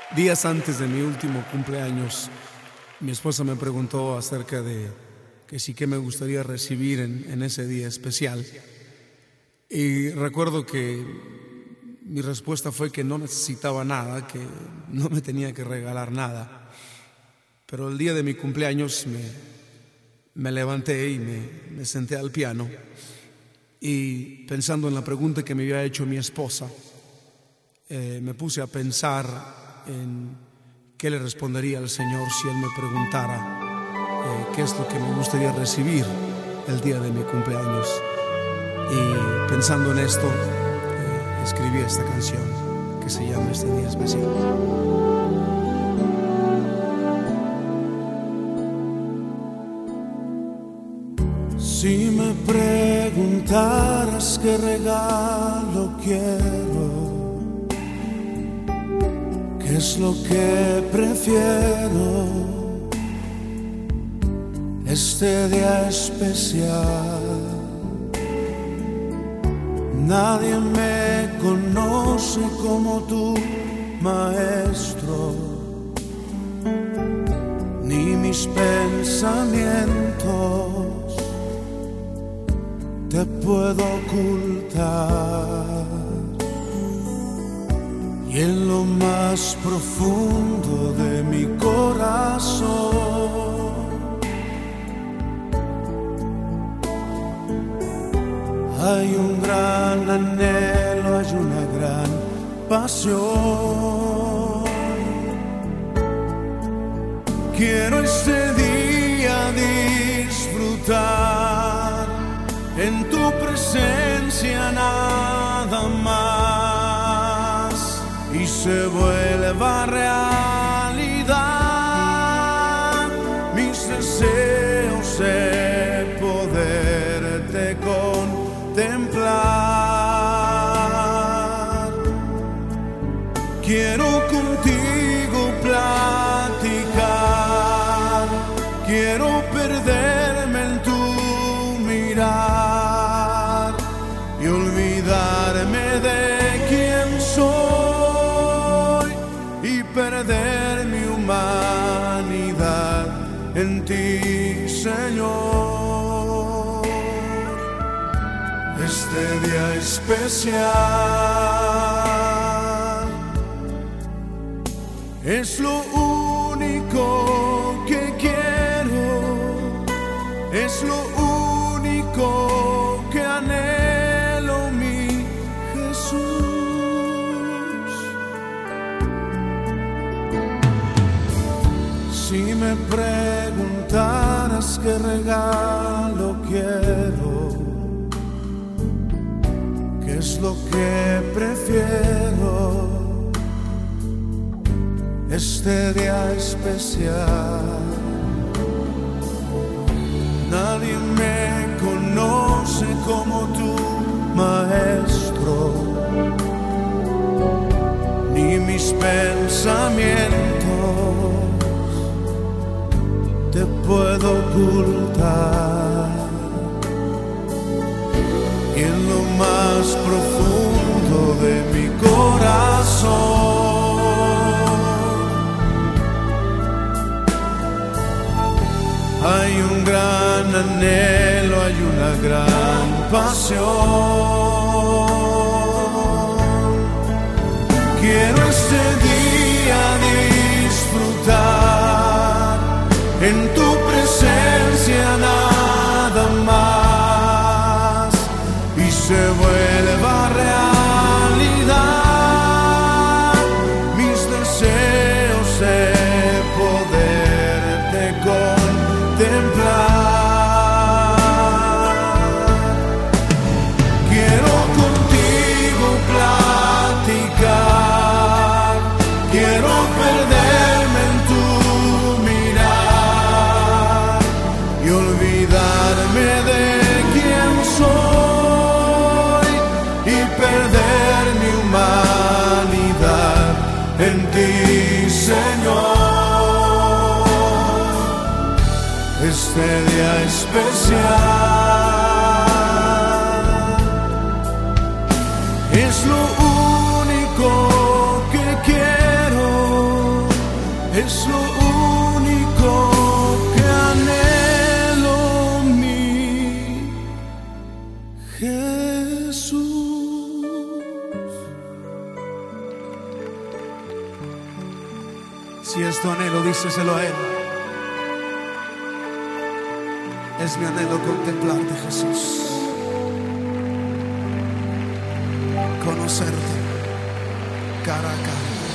Días antes de mi último cumpleaños, mi esposa me preguntó acerca de que sí que me gustaría recibir en ese día especial. Y recuerdo que mi respuesta fue que no necesitaba nada, que no me tenía que regalar nada. Pero el día de mi cumpleaños me levanté y me senté al piano y pensando en la pregunta que me había hecho mi esposa, me puse a pensar en qué le respondería al Señor si Él me preguntara qué es lo que me gustaría recibir el día de mi cumpleaños. Y pensando en esto, escribí esta canción que se llama Este Día Especial. Si me preguntaras qué regalo quiero, qué es lo que prefiero, este día especial. Nadie me conoce como tú, maestro, ni mis pensamientos te puedo ocultar. Y en lo más profundo de mi corazón hay un gran anhelo, hay una gran pasión. Quiero este día disfrutar en tu presencia nada más y se vuelva realidad mis deseos de poderte contemplar. Quiero contigo platicar, quiero perderme en tu mirar y olvidarme de quién soy y perder mi humanidad en ti, Señor. Este día especial es lo único que quiero, es lo único que anhelo, mi Jesús. Si me preguntaras qué regalo quiero, qué es lo que prefiero, este día especial. Nadie me conoce como tú, maestro, ni mis pensamientos te puedo ocultar. Y en lo más profundo de mi corazón hay un gran anhelo, hay una gran pasión. Quiero este día disfrutar en tu presencia nada más y se vuelva realidad mis deseos de poderte contemplar. Quiero contigo platicar, quiero perderme en tu mirar y olvidarme de quién soy y perder mi humanidad en ti, Señor. Este día especial es lo único que quiero, Es lo único que anhelo, mi Jesús. Si es tu anhelo, díselo a Él. Es mi anhelo contemplarte, Jesús. Conocerte cara a cara.